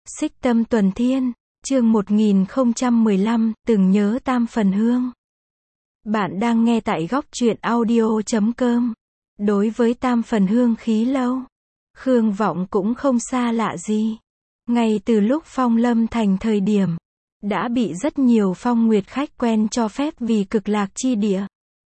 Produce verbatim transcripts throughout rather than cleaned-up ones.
Xích Tâm Tuần Thiên, chương một nghìn không trăm mười lăm, từng nhớ Tam Phần Hương. Bạn đang nghe tại góc truyện audio chấm com. Đối với Tam Phần Hương khí lâu, Khương Vọng cũng không xa lạ gì. Ngay từ lúc phong lâm thành thời điểm, đã bị rất nhiều phong nguyệt khách quen cho phép vì cực lạc chi địa.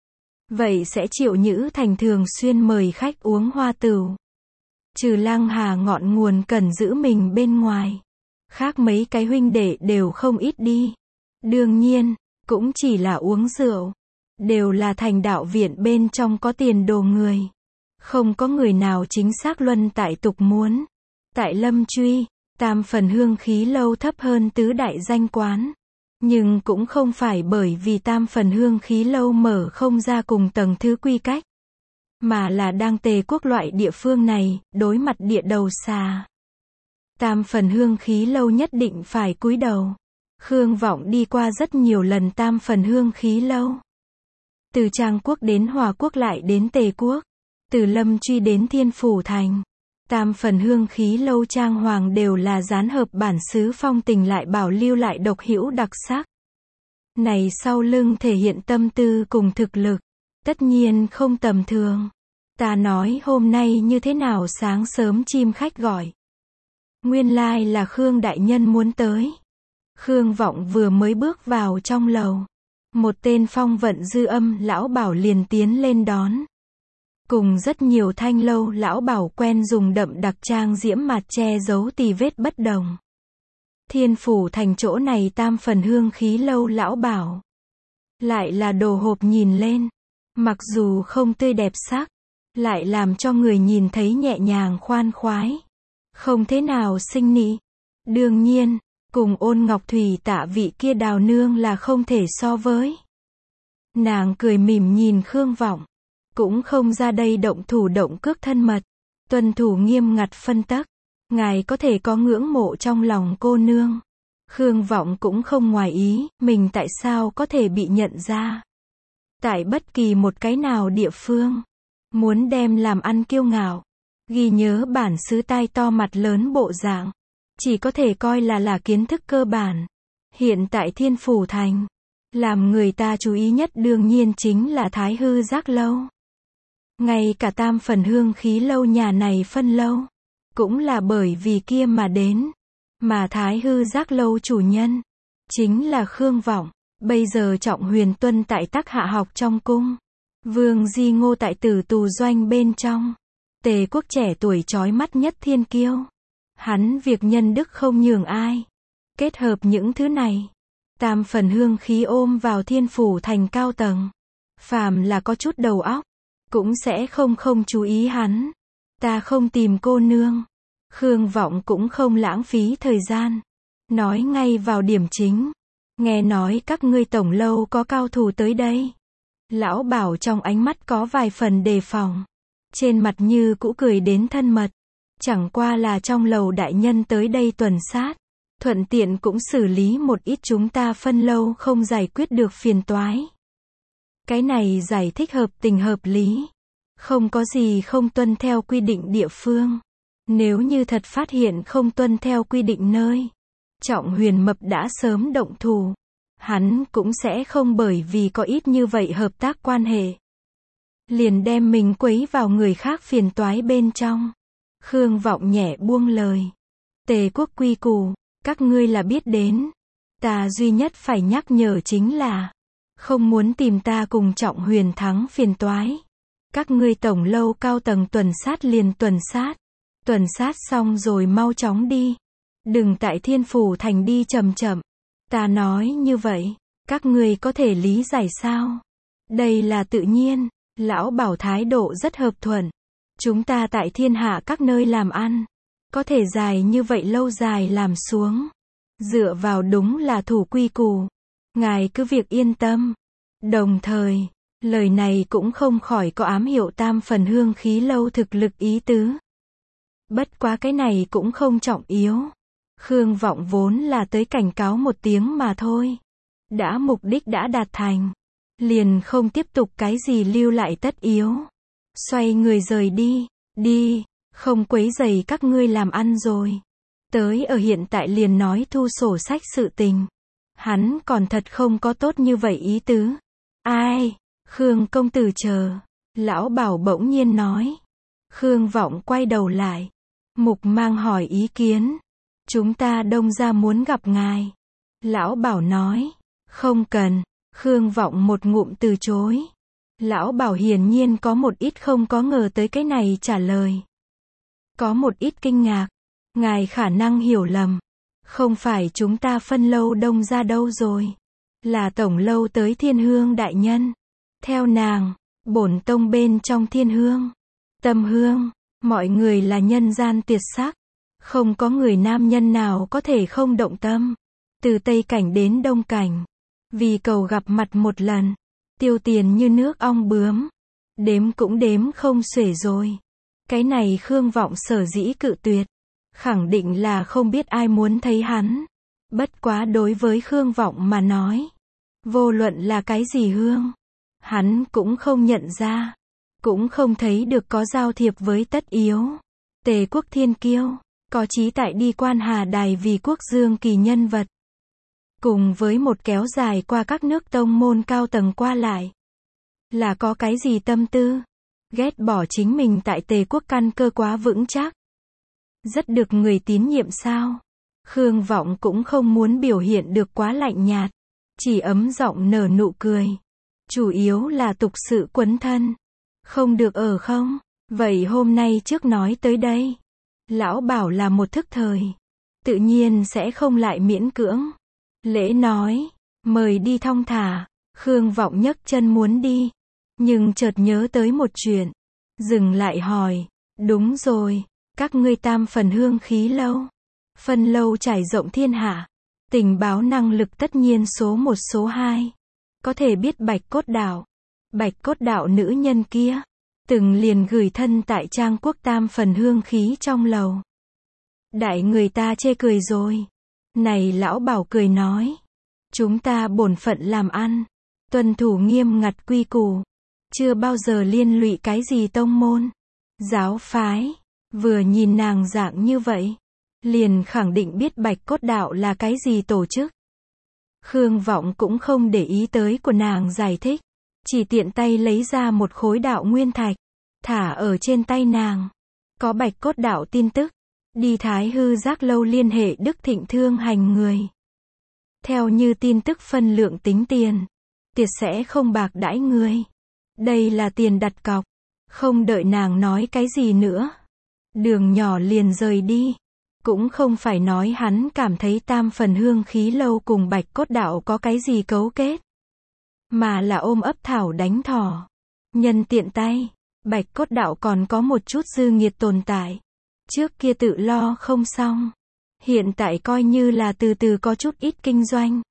Vậy sẽ Triệu Nhữ Thành thường xuyên mời khách uống hoa tửu. Trừ Lăng Hà ngọn nguồn cần giữ mình bên ngoài, khác mấy cái huynh đệ đều không ít đi. Đương nhiên, cũng chỉ là uống rượu. Đều là thành đạo viện bên trong có tiền đồ người. Không có người nào chính xác luân tại tục muốn. Tại Lâm Truy, Tam Phần Hương khí lâu thấp hơn tứ đại danh quán. Nhưng cũng không phải bởi vì Tam Phần Hương khí lâu mở không ra cùng tầng thứ quy cách, mà là đang Tề quốc loại địa phương này, đối mặt địa đầu xà. Tam Phần Hương khí lâu nhất định phải cúi đầu. Khương Vọng đi qua rất nhiều lần Tam Phần Hương khí lâu. Từ Trang quốc đến Hòa quốc lại đến Tề quốc. Từ Lâm Truy đến Thiên Phủ Thành. Tam Phần Hương khí lâu trang hoàng đều là dán hợp bản xứ phong tình lại bảo lưu lại độc hữu đặc sắc. Này sau lưng thể hiện tâm tư cùng thực lực. Tất nhiên không tầm thường. Ta nói hôm nay như thế nào sáng sớm chim khách gọi. Nguyên lai là Khương đại nhân muốn tới. Khương Vọng vừa mới bước vào trong lầu. Một tên phong vận dư âm lão bảo liền tiến lên đón. Cùng rất nhiều thanh lâu lão bảo quen dùng đậm đặc trang diễm mặt che giấu tì vết bất đồng. Thiên Phủ Thành chỗ này Tam Phần Hương khí lâu lão bảo. Lại là đồ hộp nhìn lên. Mặc dù không tươi đẹp sắc, lại làm cho người nhìn thấy nhẹ nhàng khoan khoái. Không thế nào sinh nị. Đương nhiên, cùng Ôn Ngọc Thủy tạ vị kia đào nương là không thể so với. Nàng cười mỉm nhìn Khương Vọng. Cũng không ra đây động thủ động cước thân mật. Tuân thủ nghiêm ngặt phân tắc. Ngài có thể có ngưỡng mộ trong lòng cô nương. Khương Vọng cũng không ngoài ý, mình tại sao có thể bị nhận ra. Tại bất kỳ một cái nào địa phương. Muốn đem làm ăn kiêu ngạo. Ghi nhớ bản xứ tai to mặt lớn bộ dạng. Chỉ có thể coi là là kiến thức cơ bản. Hiện tại Thiên Phủ Thành. Làm người ta chú ý nhất đương nhiên chính là Thái Hư Giác Lâu. Ngay cả Tam Phần Hương khí lâu nhà này phân lâu. Cũng là bởi vì kia mà đến. Mà Thái Hư Giác Lâu chủ nhân. Chính là Khương Vọng. Bây giờ Trọng Huyền Tuân tại Tắc Hạ học trong cung. Vương Di Ngô tại Tử Tù doanh bên trong. Tề quốc trẻ tuổi chói mắt nhất thiên kiêu. Hắn việc nhân đức không nhường ai. Kết hợp những thứ này. Tam Phần Hương khí ôm vào Thiên Phủ Thành cao tầng. Phàm là có chút đầu óc. Cũng sẽ không không chú ý hắn. Ta không tìm cô nương. Khương Vọng cũng không lãng phí thời gian. Nói ngay vào điểm chính. Nghe nói các ngươi tổng lâu có cao thủ tới đây. Lão bảo trong ánh mắt có vài phần đề phòng. Trên mặt như cũ cười đến thân mật. Chẳng qua là trong lầu đại nhân tới đây tuần sát. Thuận tiện cũng xử lý một ít chúng ta phân lâu không giải quyết được phiền toái. Cái này giải thích hợp tình hợp lý. Không có gì không tuân theo quy định địa phương. Nếu như thật phát hiện không tuân theo quy định nơi. Trọng Huyền Mập đã sớm động thủ. Hắn cũng sẽ không bởi vì có ít như vậy hợp tác quan hệ. Liền đem mình quấy vào người khác phiền toái bên trong. Khương Vọng nhẹ buông lời. Tề quốc quy củ, các ngươi là biết đến. Ta duy nhất phải nhắc nhở chính là. Không muốn tìm ta cùng Trọng Huyền thắng phiền toái. Các ngươi tổng lâu cao tầng tuần sát liền tuần sát. Tuần sát xong rồi mau chóng đi. Đừng tại Thiên Phủ Thành đi chậm chậm. Ta nói như vậy, các ngươi có thể lý giải sao? Đây là tự nhiên. Lão bảo thái độ rất hợp thuận. Chúng ta tại thiên hạ các nơi làm ăn. Có thể dài như vậy lâu dài làm xuống. Dựa vào đúng là thủ quy củ. Ngài cứ việc yên tâm. Đồng thời, lời này cũng không khỏi có ám hiệu Tam Phần Hương khí lâu thực lực ý tứ. Bất quá cái này cũng không trọng yếu. Khương Vọng vốn là tới cảnh cáo một tiếng mà thôi. Đã mục đích đã đạt thành. Liền không tiếp tục cái gì lưu lại tất yếu. Xoay người rời đi. Đi. Không quấy rầy các ngươi làm ăn rồi. Tới ở hiện tại liền nói thu sổ sách sự tình. Hắn còn thật không có tốt như vậy ý tứ. Ai? Khương công tử chờ. Lão Bảo bỗng nhiên nói. Khương Vọng quay đầu lại. Mục Mang hỏi ý kiến. Chúng ta Đông gia muốn gặp ngài. Lão Bảo nói. Không cần. Khương Vọng một ngụm từ chối. Lão Bảo hiển nhiên có một ít không có ngờ tới cái này trả lời. Có một ít kinh ngạc. Ngài khả năng hiểu lầm. Không phải chúng ta phân lâu Đông gia đâu rồi. Là tổng lâu tới Thiên Hương đại nhân. Theo nàng, bổn tông bên trong Thiên Hương, Tâm Hương, mọi người là nhân gian tuyệt sắc. Không có người nam nhân nào có thể không động tâm. Từ Tây Cảnh đến Đông Cảnh. Vì cầu gặp mặt một lần. Tiêu tiền như nước ong bướm. Đếm cũng đếm không xuể rồi. Cái này Khương Vọng sở dĩ cự tuyệt. Khẳng định là không biết ai muốn thấy hắn. Bất quá đối với Khương Vọng mà nói. Vô luận là cái gì hương. Hắn cũng không nhận ra. Cũng không thấy được có giao thiệp với tất yếu. Tề quốc thiên kiêu. Có chí tại đi quan Hà Đài vì quốc dương kỳ nhân vật. Cùng với một kéo dài qua các nước tông môn cao tầng qua lại. Là có cái gì tâm tư? Ghét bỏ chính mình tại Tề quốc căn cơ quá vững chắc. Rất được người tín nhiệm sao? Khương Vọng cũng không muốn biểu hiện được quá lạnh nhạt. Chỉ ấm giọng nở nụ cười. Chủ yếu là tục sự quấn thân. Không được ở không? Vậy hôm nay trước nói tới đây. Lão Bảo là một thức thời. Tự nhiên sẽ không lại miễn cưỡng. Lễ nói. Mời đi thong thả. Khương Vọng nhấc chân muốn đi. Nhưng chợt nhớ tới một chuyện. Dừng lại hỏi. Đúng rồi. Các ngươi Tam Phần Hương khí lâu. Phân lâu trải rộng thiên hạ. Tình báo năng lực tất nhiên số một số hai. Có thể biết Bạch Cốt Đạo. Bạch Cốt Đạo nữ nhân kia. Từng liền gửi thân tại Trang Quốc Tam Phần Hương khí trong lầu. Đại người ta chê cười rồi. Này Lão Bảo cười nói. Chúng ta bổn phận làm ăn. Tuân thủ nghiêm ngặt quy củ. Chưa bao giờ liên lụy cái gì tông môn. Giáo phái. Vừa nhìn nàng dạng như vậy. Liền khẳng định biết Bạch Cốt Đạo là cái gì tổ chức. Khương Vọng cũng không để ý tới của nàng giải thích. Chỉ tiện tay lấy ra một khối đạo nguyên thạch. Thả ở trên tay nàng. Có Bạch Cốt Đạo tin tức. Đi Thái Hư Giác Lâu liên hệ Đức Thịnh thương hành người. Theo như tin tức phân lượng tính tiền. Tiệt sẽ không bạc đãi người. Đây là tiền đặt cọc. Không đợi nàng nói cái gì nữa. Đường nhỏ liền rời đi. Cũng không phải nói hắn cảm thấy Tam Phần Hương khí lâu cùng Bạch Cốt Đạo có cái gì cấu kết. Mà là ôm ấp thảo đánh thỏ. Nhân tiện tay. Bạch Cốt Đạo còn có một chút dư nghiệt tồn tại. Trước kia tự lo không xong. Hiện tại coi như là từ từ có chút ít kinh doanh.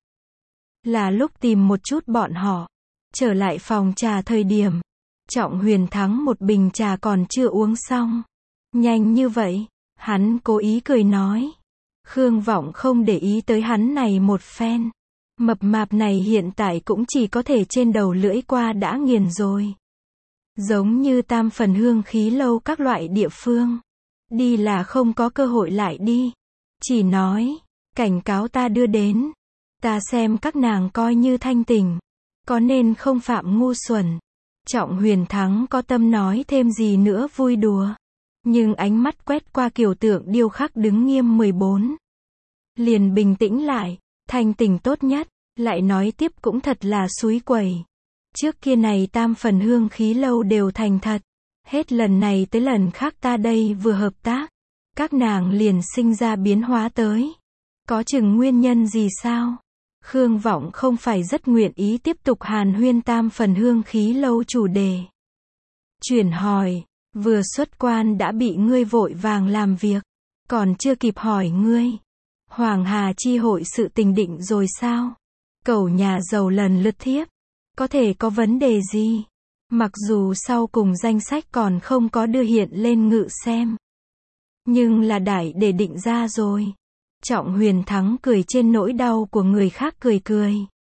Là lúc tìm một chút bọn họ. Trở lại phòng trà thời điểm. Trọng Huyền Thắng một bình trà còn chưa uống xong. Nhanh như vậy. Hắn cố ý cười nói. Khương Vọng không để ý tới hắn này một phen. Mập mạp này hiện tại cũng chỉ có thể trên đầu lưỡi qua đã nghiền rồi. Giống như Tam Phần Hương khí lâu các loại địa phương. Đi là không có cơ hội lại đi. Chỉ nói. Cảnh cáo ta đưa đến. Ta xem các nàng coi như thanh tình. Có nên không phạm ngu xuẩn. Trọng Huyền Thắng có tâm nói thêm gì nữa vui đùa. Nhưng ánh mắt quét qua kiều tượng điêu khắc đứng nghiêm mười bốn. Liền bình tĩnh lại. Thanh tình tốt nhất. Lại nói tiếp cũng thật là xúi quẩy. Trước kia này Tam Phần Hương khí lâu đều thành thật. Hết lần này tới lần khác ta đây vừa hợp tác. Các nàng liền sinh ra biến hóa tới. Có chừng nguyên nhân gì sao? Khương Vọng không phải rất nguyện ý tiếp tục hàn huyên Tam Phần Hương khí lâu chủ đề. Chuyển hỏi. Vừa xuất quan đã bị ngươi vội vàng làm việc. Còn chưa kịp hỏi ngươi. Hoàng Hà chi hội sự tình định rồi sao? Cẩu nhà giàu lần lượt thiếp. Có thể có vấn đề gì? Mặc dù sau cùng danh sách còn không có đưa hiện lên ngự xem. Nhưng là đại để định ra rồi. Trọng Huyền Thắng cười trên nỗi đau của người khác cười cười.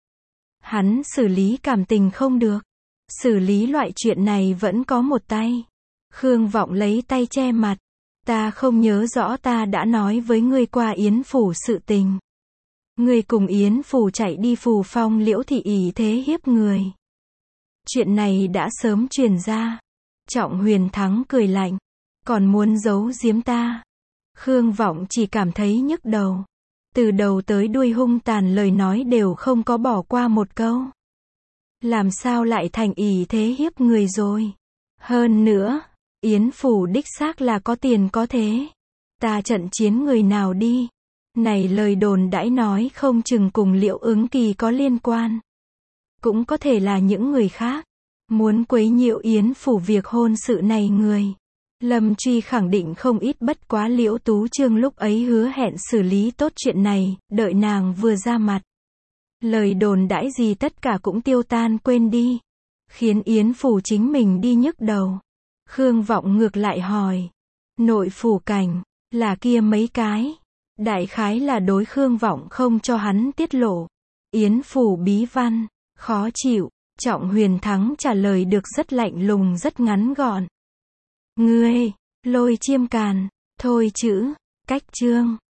Hắn xử lý cảm tình không được. Xử lý loại chuyện này vẫn có một tay. Khương Vọng lấy tay che mặt. ta không nhớ rõ ta đã nói với ngươi qua Yến phủ sự tình. Ngươi cùng Yến phủ chạy đi Phù Phong Liễu thị ỷ thế hiếp người. Chuyện này đã sớm truyền ra. Trọng Huyền Thắng cười lạnh. Còn muốn giấu giếm ta. Khương Vọng chỉ cảm thấy nhức đầu. Từ đầu tới đuôi hung tàn lời nói đều không có bỏ qua một câu. Làm sao lại thành ỷ thế hiếp người rồi. Hơn nữa, Yến phủ đích xác là có tiền có thế. Ta trận chiến người nào đi. Này lời đồn đãi nói không chừng cùng Liễu Ứng Kỳ có liên quan. Cũng có thể là những người khác. Muốn quấy nhiễu Yến phủ việc hôn sự này người. Lâm Truy khẳng định không ít, bất quá Liễu Tú Trương lúc ấy hứa hẹn xử lý tốt chuyện này, đợi nàng vừa ra mặt. Lời đồn đãi gì tất cả cũng tiêu tan quên đi. Khiến Yến phủ chính mình đi nhức đầu. Khương Vọng ngược lại hỏi. Nội phủ cảnh, là kia mấy cái. Đại khái là đối Khương Vọng không cho hắn tiết lộ. Yến phủ bí văn, khó chịu. Trọng Huyền Thắng trả lời được rất lạnh lùng rất ngắn gọn. Ngươi, Lôi Chiêm Càn, thôi chữ, cách chương.